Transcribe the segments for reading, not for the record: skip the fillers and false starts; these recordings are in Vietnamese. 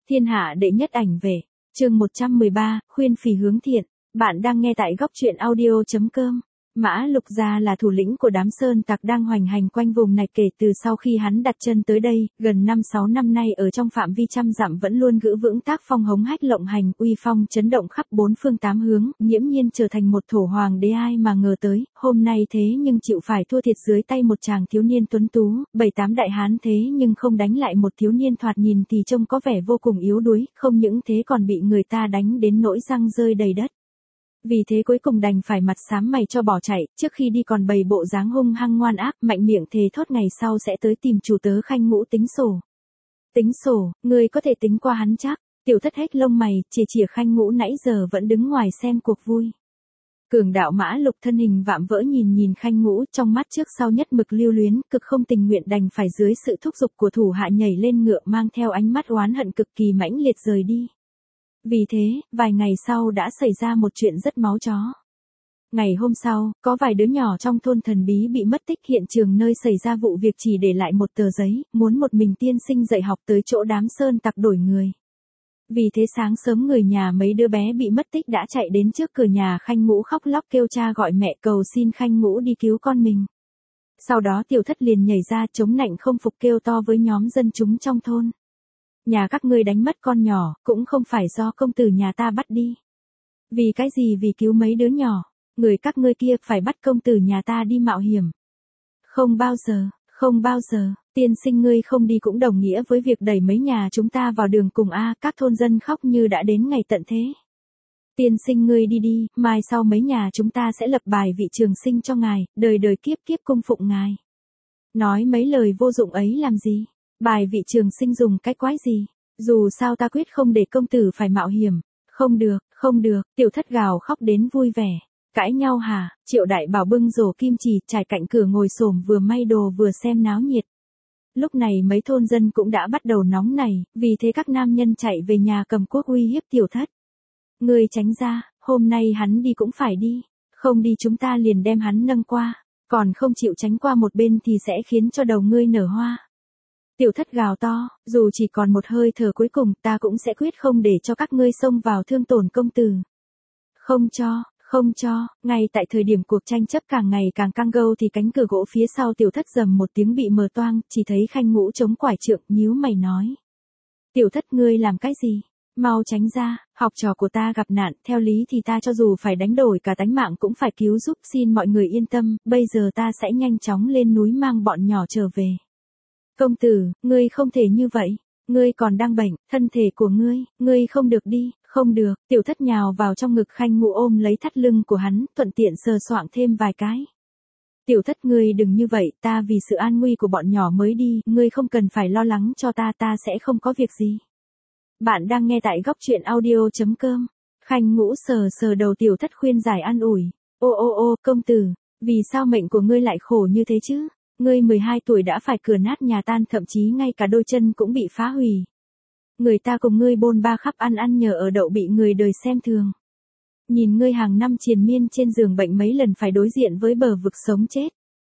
Thiên hạ đệ nhất ảnh vệ, chương 113, khuyên phỉ hướng thiện. Bạn đang nghe tại góc truyện audio.com. Mã Lục Gia là thủ lĩnh của đám sơn tặc đang hoành hành quanh vùng này kể từ sau khi hắn đặt chân tới đây, gần 5-6 năm nay ở trong phạm vi trăm dặm vẫn luôn giữ vững tác phong hống hách lộng hành, uy phong chấn động khắp bốn phương tám hướng, nghiễm nhiên trở thành một thổ hoàng đế. Ai mà ngờ tới, hôm nay thế nhưng chịu phải thua thiệt dưới tay một chàng thiếu niên tuấn tú, 7-8 đại hán thế nhưng không đánh lại một thiếu niên thoạt nhìn thì trông có vẻ vô cùng yếu đuối, không những thế còn bị người ta đánh đến nỗi răng rơi đầy đất. Vì thế cuối cùng đành phải mặt xám mày cho bỏ chạy, trước khi đi còn bày bộ dáng hung hăng ngoan ác, mạnh miệng thề thốt ngày sau sẽ tới tìm chủ tớ Khanh Ngũ tính sổ. Tính sổ, ngươi có thể tính qua hắn chắc. Tiểu Thất hết lông mày, chỉ chìa Khanh Ngũ nãy giờ vẫn đứng ngoài xem cuộc vui. Cường đạo Mã Lục thân hình vạm vỡ nhìn Khanh Ngũ, trong mắt trước sau nhất mực lưu luyến, cực không tình nguyện đành phải dưới sự thúc giục của thủ hạ nhảy lên ngựa mang theo ánh mắt oán hận cực kỳ mãnh liệt rời đi. Vì thế, vài ngày sau đã xảy ra một chuyện rất máu chó. Ngày hôm sau, có vài đứa nhỏ trong thôn thần bí bị mất tích, hiện trường nơi xảy ra vụ việc chỉ để lại một tờ giấy, muốn một mình tiên sinh dạy học tới chỗ đám sơn tặc đổi người. Vì thế sáng sớm người nhà mấy đứa bé bị mất tích đã chạy đến trước cửa nhà Khanh Ngũ khóc lóc kêu cha gọi mẹ cầu xin Khanh Ngũ đi cứu con mình. Sau đó Tiểu Thất liền nhảy ra chống nạnh không phục kêu to với nhóm dân chúng trong thôn. Nhà các ngươi đánh mất con nhỏ, cũng không phải do công tử nhà ta bắt đi. Vì cái gì? Vì cứu mấy đứa nhỏ, người các ngươi kia phải bắt công tử nhà ta đi mạo hiểm. Không bao giờ, tiên sinh ngươi không đi cũng đồng nghĩa với việc đẩy mấy nhà chúng ta vào đường cùng a. Các thôn dân khóc như đã đến ngày tận thế. Tiên sinh ngươi đi đi, mai sau mấy nhà chúng ta sẽ lập bài vị trường sinh cho ngài, đời đời kiếp kiếp cung phụng ngài. Nói mấy lời vô dụng ấy làm gì? Bài vị trường sinh dùng cái quái gì? Dù sao ta quyết không để công tử phải mạo hiểm. Không được, Tiểu Thất gào khóc đến vui vẻ. Cãi nhau hả? Triệu Đại Bảo bưng rổ kim chỉ trải cạnh cửa ngồi xổm vừa may đồ vừa xem náo nhiệt. Lúc này mấy thôn dân cũng đã bắt đầu nóng nảy, vì thế các nam nhân chạy về nhà cầm cuốc uy hiếp Tiểu Thất. Ngươi tránh ra, hôm nay hắn đi cũng phải đi. Không đi chúng ta liền đem hắn nâng qua. Còn không chịu tránh qua một bên thì sẽ khiến cho đầu ngươi nở hoa. Tiểu Thất gào to, dù chỉ còn một hơi thở cuối cùng ta cũng sẽ quyết không để cho các ngươi xông vào thương tổn công tử. Không cho, ngay tại thời điểm cuộc tranh chấp càng ngày càng căng gâu thì cánh cửa gỗ phía sau Tiểu Thất rầm một tiếng bị mở toang, chỉ thấy Khanh Ngũ chống quải trượng nhíu mày nói. Tiểu Thất ngươi làm cái gì? Mau tránh ra, học trò của ta gặp nạn, theo lý thì ta cho dù phải đánh đổi cả tánh mạng cũng phải cứu giúp, xin mọi người yên tâm, bây giờ ta sẽ nhanh chóng lên núi mang bọn nhỏ trở về. Công tử, ngươi không thể như vậy, ngươi còn đang bệnh, thân thể của ngươi không được đi, không được. Tiểu Thất nhào vào trong ngực Khanh Ngũ ôm lấy thắt lưng của hắn, thuận tiện sờ soạng thêm vài cái. Tiểu Thất ngươi đừng như vậy, ta vì sự an nguy của bọn nhỏ mới đi, ngươi không cần phải lo lắng cho ta sẽ không có việc gì. Bạn đang nghe tại góc truyện audio.com. Khanh Ngũ sờ đầu Tiểu Thất khuyên giải an ủi. Ô, công tử, vì sao mệnh của ngươi lại khổ như thế chứ? Ngươi 12 tuổi đã phải cửa nát nhà tan, thậm chí ngay cả đôi chân cũng bị phá hủy. Người ta cùng ngươi bôn ba khắp ăn nhờ ở đậu bị người đời xem thường. Nhìn ngươi hàng năm triền miên trên giường bệnh mấy lần phải đối diện với bờ vực sống chết.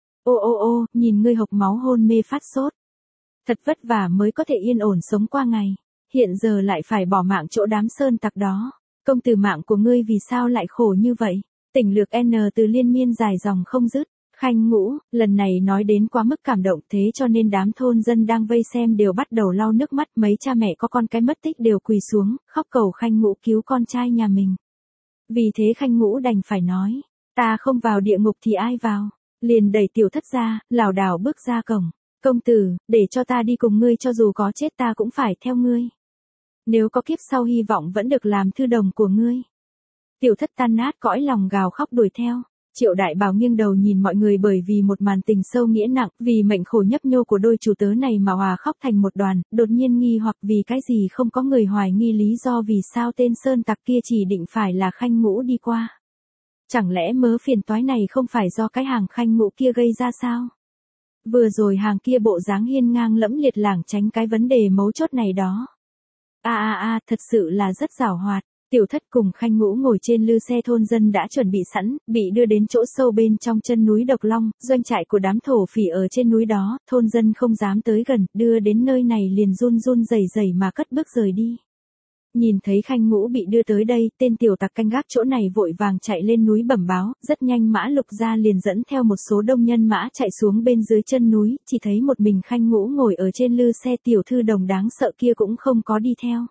Ô, nhìn ngươi hộc máu hôn mê phát sốt. Thật vất vả mới có thể yên ổn sống qua ngày. Hiện giờ lại phải bỏ mạng chỗ đám sơn tặc đó. Công tử mạng của ngươi vì sao lại khổ như vậy? Tỉnh lược N từ liên miên dài dòng không dứt. Khanh Ngũ, lần này nói đến quá mức cảm động, thế cho nên đám thôn dân đang vây xem đều bắt đầu lau nước mắt, mấy cha mẹ có con cái mất tích đều quỳ xuống, khóc cầu Khanh Ngũ cứu con trai nhà mình. Vì thế Khanh Ngũ đành phải nói, ta không vào địa ngục thì ai vào, liền đẩy Tiểu Thất ra, lảo đảo bước ra cổng. Công tử, để cho ta đi cùng ngươi, cho dù có chết ta cũng phải theo ngươi. Nếu có kiếp sau hy vọng vẫn được làm thư đồng của ngươi. Tiểu Thất tan nát cõi lòng gào khóc đuổi theo. Triệu Đại Bảo nghiêng đầu nhìn mọi người, bởi vì một màn tình sâu nghĩa nặng, vì mệnh khổ nhấp nhô của đôi chủ tớ này mà hòa khóc thành một đoàn, đột nhiên nghi hoặc vì cái gì không có người hoài nghi lý do vì sao tên sơn tặc kia chỉ định phải là Khanh Ngũ đi qua. Chẳng lẽ mớ phiền toái này không phải do cái hàng Khanh Ngũ kia gây ra sao? Vừa rồi hàng kia bộ dáng hiên ngang lẫm liệt lảng tránh cái vấn đề mấu chốt này đó. Thật sự là rất giảo hoạt. Tiểu Thất cùng Khanh Ngũ ngồi trên lư xe thôn dân đã chuẩn bị sẵn, bị đưa đến chỗ sâu bên trong chân núi Độc Long, doanh trại của đám thổ phỉ ở trên núi đó, thôn dân không dám tới gần, đưa đến nơi này liền run run rẩy rẩy mà cất bước rời đi. Nhìn thấy Khanh Ngũ bị đưa tới đây, tên tiểu tặc canh gác chỗ này vội vàng chạy lên núi bẩm báo, rất nhanh Mã Lục Gia liền dẫn theo một số đông nhân mã chạy xuống bên dưới chân núi, chỉ thấy một mình Khanh Ngũ ngồi ở trên lư xe tiểu thư đồng đáng sợ kia cũng không có đi theo.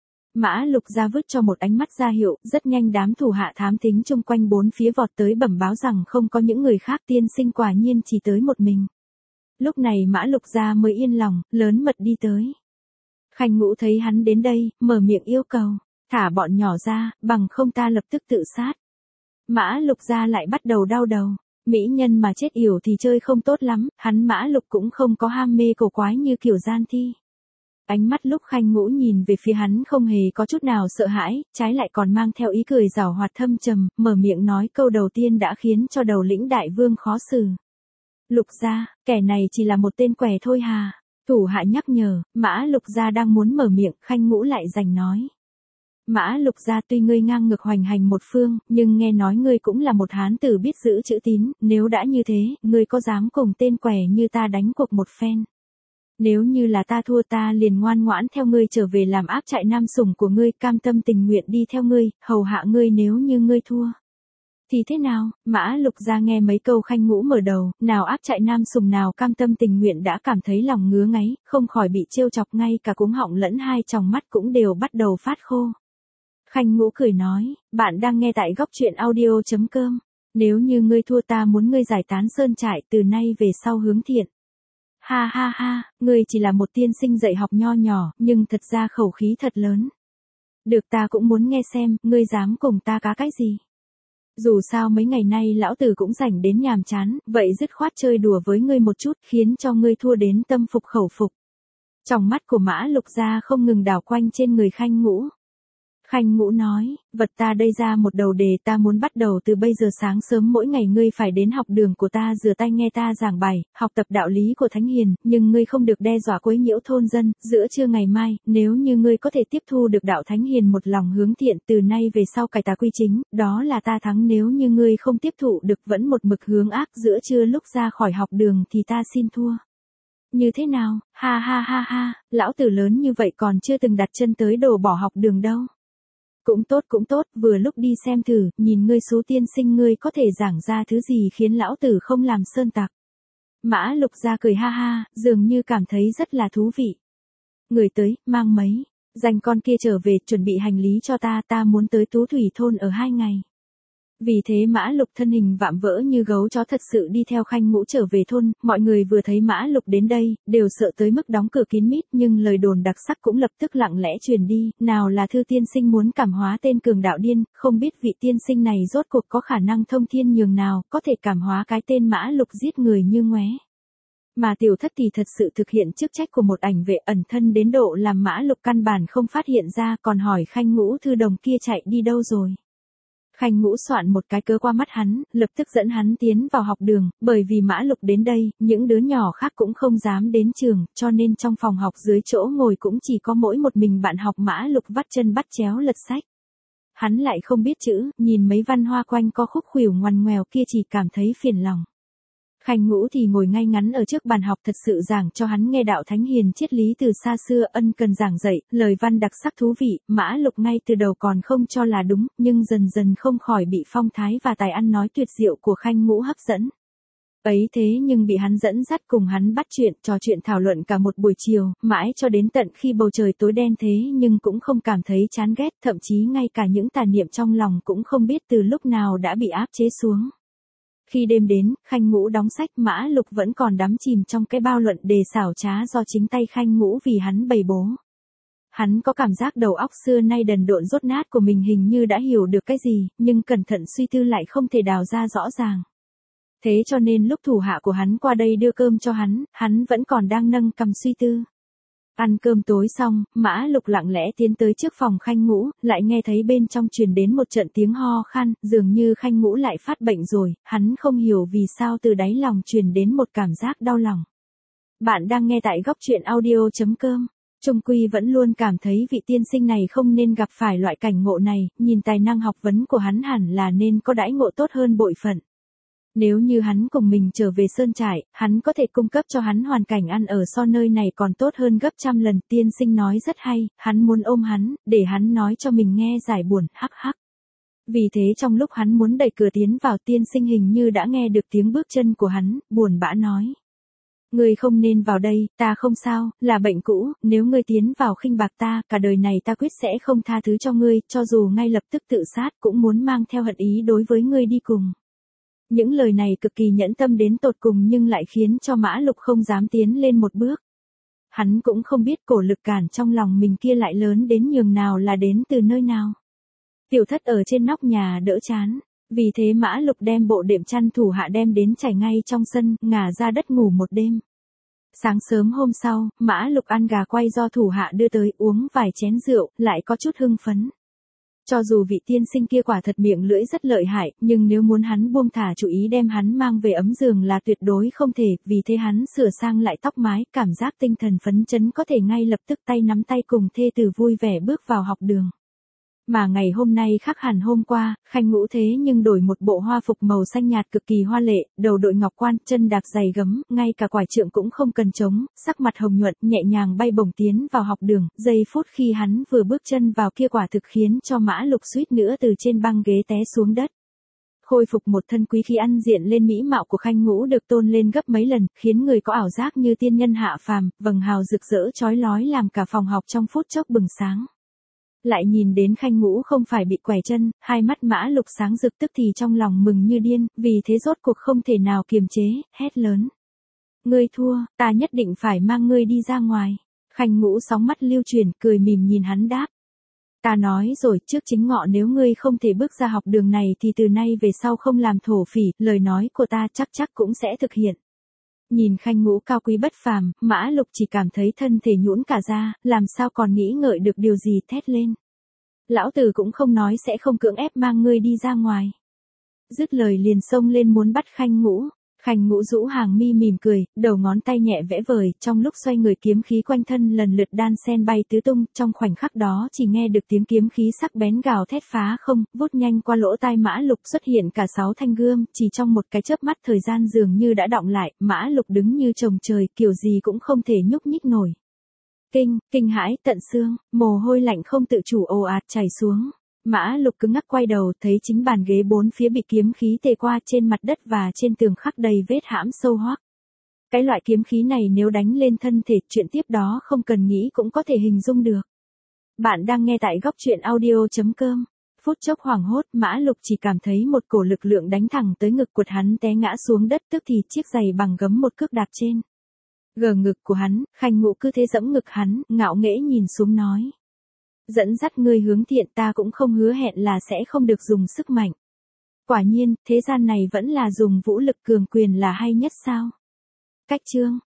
Mã Lục Gia vứt cho một ánh mắt ra hiệu, rất nhanh đám thủ hạ thám thính chung quanh bốn phía vọt tới bẩm báo rằng không có những người khác, tiên sinh quả nhiên chỉ tới một mình. Lúc này Mã Lục Gia mới yên lòng, lớn mật đi tới. Khanh Ngũ thấy hắn đến đây, mở miệng yêu cầu, thả bọn nhỏ ra, bằng không ta lập tức tự sát. Mã Lục Gia lại bắt đầu đau đầu, mỹ nhân mà chết yểu thì chơi không tốt lắm, hắn Mã Lục cũng không có ham mê cổ quái như kiểu gian thi. Ánh mắt lúc Khanh Ngũ nhìn về phía hắn không hề có chút nào sợ hãi, trái lại còn mang theo ý cười giảo hoạt thâm trầm, mở miệng nói câu đầu tiên đã khiến cho đầu lĩnh đại vương khó xử. Lục Gia, kẻ này chỉ là một tên quẻ thôi hà. Thủ hạ nhắc nhở, Mã Lục Gia đang muốn mở miệng, Khanh Ngũ lại giành nói. Mã Lục Gia, tuy ngươi ngang ngược hoành hành một phương, nhưng nghe nói ngươi cũng là một hán tử biết giữ chữ tín, nếu đã như thế, ngươi có dám cùng tên quẻ như ta đánh cuộc một phen? Nếu như là ta thua, ta liền ngoan ngoãn theo ngươi trở về làm áp trại nam sủng của ngươi, cam tâm tình nguyện đi theo ngươi, hầu hạ ngươi. Nếu như ngươi thua thì thế nào? Mã Lục Gia nghe mấy câu Khanh Ngũ mở đầu, nào áp trại nam sùng nào cam tâm tình nguyện đã cảm thấy lòng ngứa ngáy, không khỏi bị trêu chọc, ngay cả cuống họng lẫn hai tròng mắt cũng đều bắt đầu phát khô. Khanh Ngũ cười nói, bạn đang nghe tại góc truyện audio.com. Nếu như ngươi thua, ta muốn ngươi giải tán sơn trại, từ nay về sau hướng thiện. Ha ha ha, ngươi chỉ là một tiên sinh dạy học nho nhỏ, nhưng thật ra khẩu khí thật lớn. Được, ta cũng muốn nghe xem, ngươi dám cùng ta cá cái gì? Dù sao mấy ngày nay lão tử cũng rảnh đến nhàm chán, vậy dứt khoát chơi đùa với ngươi một chút, khiến cho ngươi thua đến tâm phục khẩu phục. Trong mắt của Mã Lục Gia không ngừng đảo quanh trên người Khanh Ngũ. Khanh Ngũ nói, vật ta đây ra một đầu đề, ta muốn bắt đầu từ bây giờ sáng sớm mỗi ngày ngươi phải đến học đường của ta rửa tay nghe ta giảng bài, học tập đạo lý của Thánh Hiền, nhưng ngươi không được đe dọa quấy nhiễu thôn dân. Giữa trưa ngày mai, nếu như ngươi có thể tiếp thu được đạo Thánh Hiền một lòng hướng thiện, từ nay về sau cải tà quy chính, đó là ta thắng. Nếu như ngươi không tiếp thụ được, vẫn một mực hướng ác, giữa trưa lúc ra khỏi học đường thì ta xin thua. Như thế nào? Ha ha ha ha, lão tử lớn như vậy còn chưa từng đặt chân tới đồ bỏ học đường đâu. Cũng tốt, vừa lúc đi xem thử, nhìn ngươi số tiên sinh, ngươi có thể giảng ra thứ gì khiến lão tử không làm sơn tặc. Mã Lục Gia cười ha ha, dường như cảm thấy rất là thú vị. Người tới, mang mấy danh con kia trở về, chuẩn bị hành lý cho ta, ta muốn tới Tú Thủy thôn ở 2 ngày. Vì thế Mã Lục thân hình vạm vỡ như gấu chó thật sự đi theo Khanh Ngũ trở về thôn, mọi người vừa thấy Mã Lục đến đây, đều sợ tới mức đóng cửa kín mít, nhưng lời đồn đặc sắc cũng lập tức lặng lẽ truyền đi, nào là thư tiên sinh muốn cảm hóa tên cường đạo điên, không biết vị tiên sinh này rốt cuộc có khả năng thông thiên nhường nào, có thể cảm hóa cái tên Mã Lục giết người như ngoé. Mà Tiểu Thất thì thật sự thực hiện chức trách của một ảnh vệ ẩn thân đến độ làm Mã Lục căn bản không phát hiện ra, còn hỏi Khanh Ngũ thư đồng kia chạy đi đâu rồi. Khanh Ngũ soạn một cái cớ qua mắt hắn, lập tức dẫn hắn tiến vào học đường, bởi vì Mã Lục đến đây, những đứa nhỏ khác cũng không dám đến trường, cho nên trong phòng học dưới chỗ ngồi cũng chỉ có mỗi một mình bạn học. Mã Lục vắt chân bắt chéo lật sách. Hắn lại không biết chữ, nhìn mấy văn hoa quanh co khúc khuỷu ngoằn ngoèo kia chỉ cảm thấy phiền lòng. Khanh Ngũ thì ngồi ngay ngắn ở trước bàn học, thật sự giảng cho hắn nghe đạo Thánh Hiền triết lý từ xa xưa, ân cần giảng dạy, lời văn đặc sắc thú vị. Mã Lục ngay từ đầu còn không cho là đúng, nhưng dần dần không khỏi bị phong thái và tài ăn nói tuyệt diệu của Khanh Ngũ hấp dẫn. Ấy thế nhưng bị hắn dẫn dắt cùng hắn bắt chuyện, trò chuyện thảo luận cả một buổi chiều, mãi cho đến tận khi bầu trời tối đen thế nhưng cũng không cảm thấy chán ghét, thậm chí ngay cả những tà niệm trong lòng cũng không biết từ lúc nào đã bị áp chế xuống. Khi đêm đến, Khanh Ngũ đóng sách, Mã Lục vẫn còn đắm chìm trong cái bao luận đề xảo trá do chính tay Khanh Ngũ vì hắn bày bố. Hắn có cảm giác đầu óc xưa nay đần độn dốt nát của mình hình như đã hiểu được cái gì, nhưng cẩn thận suy tư lại không thể đào ra rõ ràng. Thế cho nên lúc thủ hạ của hắn qua đây đưa cơm cho hắn vẫn còn đang nâng cằm suy tư. Ăn cơm tối xong, Mã Lục lặng lẽ tiến tới trước phòng Khanh Ngũ, lại nghe thấy bên trong truyền đến một trận tiếng ho khan, dường như Khanh Ngũ lại phát bệnh rồi, hắn không hiểu vì sao từ đáy lòng truyền đến một cảm giác đau lòng. Bạn đang nghe tại góc truyện audio.com. Trung quy vẫn luôn cảm thấy vị tiên sinh này không nên gặp phải loại cảnh ngộ này, nhìn tài năng học vấn của hắn hẳn là nên có đãi ngộ tốt hơn bội phận. Nếu như hắn cùng mình trở về Sơn Trại, hắn có thể cung cấp cho hắn hoàn cảnh ăn ở so nơi này còn tốt hơn gấp trăm lần. Tiên sinh nói rất hay, hắn muốn ôm hắn, để hắn nói cho mình nghe giải buồn, hắc hắc. Vì thế trong lúc hắn muốn đẩy cửa tiến vào, tiên sinh hình như đã nghe được tiếng bước chân của hắn, buồn bã nói. Ngươi không nên vào đây, ta không sao, là bệnh cũ, nếu ngươi tiến vào khinh bạc ta, cả đời này ta quyết sẽ không tha thứ cho ngươi, cho dù ngay lập tức tự sát cũng muốn mang theo hận ý đối với ngươi đi cùng. Những lời này cực kỳ nhẫn tâm đến tột cùng nhưng lại khiến cho Mã Lục không dám tiến lên một bước. Hắn cũng không biết cổ lực cản trong lòng mình kia lại lớn đến nhường nào là đến từ nơi nào. Tiểu Thất ở trên nóc nhà đỡ chán. Vì thế Mã Lục đem bộ đệm chăn thủ hạ đem đến trải ngay trong sân, ngả ra đất ngủ một đêm. Sáng sớm hôm sau, Mã Lục ăn gà quay do thủ hạ đưa tới, uống vài chén rượu, lại có chút hưng phấn. Cho dù vị tiên sinh kia quả thật miệng lưỡi rất lợi hại, nhưng nếu muốn hắn buông thả chủ ý đem hắn mang về ấm giường là tuyệt đối không thể, vì thế hắn sửa sang lại tóc mái, cảm giác tinh thần phấn chấn có thể ngay lập tức tay nắm tay cùng thê tử vui vẻ bước vào học đường. Mà ngày hôm nay khác hẳn hôm qua, Khanh Ngũ thế nhưng đổi một bộ hoa phục màu xanh nhạt cực kỳ hoa lệ, đầu đội ngọc quan, chân đạp giày gấm, ngay cả quải trượng cũng không cần chống, sắc mặt hồng nhuận, nhẹ nhàng bay bổng tiến vào học đường, giây phút khi hắn vừa bước chân vào kia quả thực khiến cho Mã Lục suýt nữa từ trên băng ghế té xuống đất. Khôi phục một thân quý khí ăn diện lên mỹ mạo của Khanh Ngũ được tôn lên gấp mấy lần, khiến người có ảo giác như tiên nhân hạ phàm, vầng hào rực rỡ chói lói làm cả phòng học trong phút chốc bừng sáng. Lại nhìn đến Khanh Ngũ không phải bị quẻ chân, hai mắt Mã Lục sáng rực tức thì trong lòng mừng như điên, vì thế rốt cuộc không thể nào kiềm chế, hét lớn. Ngươi thua, ta nhất định phải mang ngươi đi ra ngoài. Khanh Ngũ sóng mắt lưu chuyển, cười mỉm nhìn hắn đáp. Ta nói rồi, trước chính ngọ nếu ngươi không thể bước ra học đường này thì từ nay về sau không làm thổ phỉ, lời nói của ta chắc cũng sẽ thực hiện. Nhìn Khanh Ngũ cao quý bất phàm, Mã Lục chỉ cảm thấy thân thể nhũn cả ra, làm sao còn nghĩ ngợi được điều gì, thét lên. Lão tử cũng không nói sẽ không cưỡng ép mang ngươi đi ra ngoài. Dứt lời liền xông lên muốn bắt Khanh Ngũ. Khanh Ngũ rũ hàng mi mỉm cười, đầu ngón tay nhẹ vẽ vời, trong lúc xoay người kiếm khí quanh thân lần lượt đan sen bay tứ tung, trong khoảnh khắc đó chỉ nghe được tiếng kiếm khí sắc bén gào thét phá không, vút nhanh qua lỗ tai Mã Lục xuất hiện cả 6 thanh gươm, chỉ trong một cái chớp mắt thời gian dường như đã đọng lại, Mã Lục đứng như chồng trời, kiểu gì cũng không thể nhúc nhích nổi. Kinh hãi tận xương, mồ hôi lạnh không tự chủ ồ ạt chảy xuống. Mã Lục cứng ngắc quay đầu thấy chính bàn ghế bốn phía bị kiếm khí tê qua, trên mặt đất và trên tường khắc đầy vết hãm sâu hoắc. Cái loại kiếm khí này nếu đánh lên thân thể, chuyện tiếp đó không cần nghĩ cũng có thể hình dung được. Bạn đang nghe tại góc truyện audio.com. Phút chốc hoảng hốt, Mã Lục chỉ cảm thấy một cổ lực lượng đánh thẳng tới ngực, quật hắn té ngã xuống đất, tức thì chiếc giày bằng gấm một cước đạp trên gờ ngực của hắn. Khanh Ngũ cứ thế giẫm ngực hắn, ngạo nghễ nhìn xuống nói. Dẫn dắt ngươi hướng thiện, ta cũng không hứa hẹn là sẽ không được dùng sức mạnh. Quả nhiên, thế gian này vẫn là dùng vũ lực cường quyền là hay nhất sao? Cách chương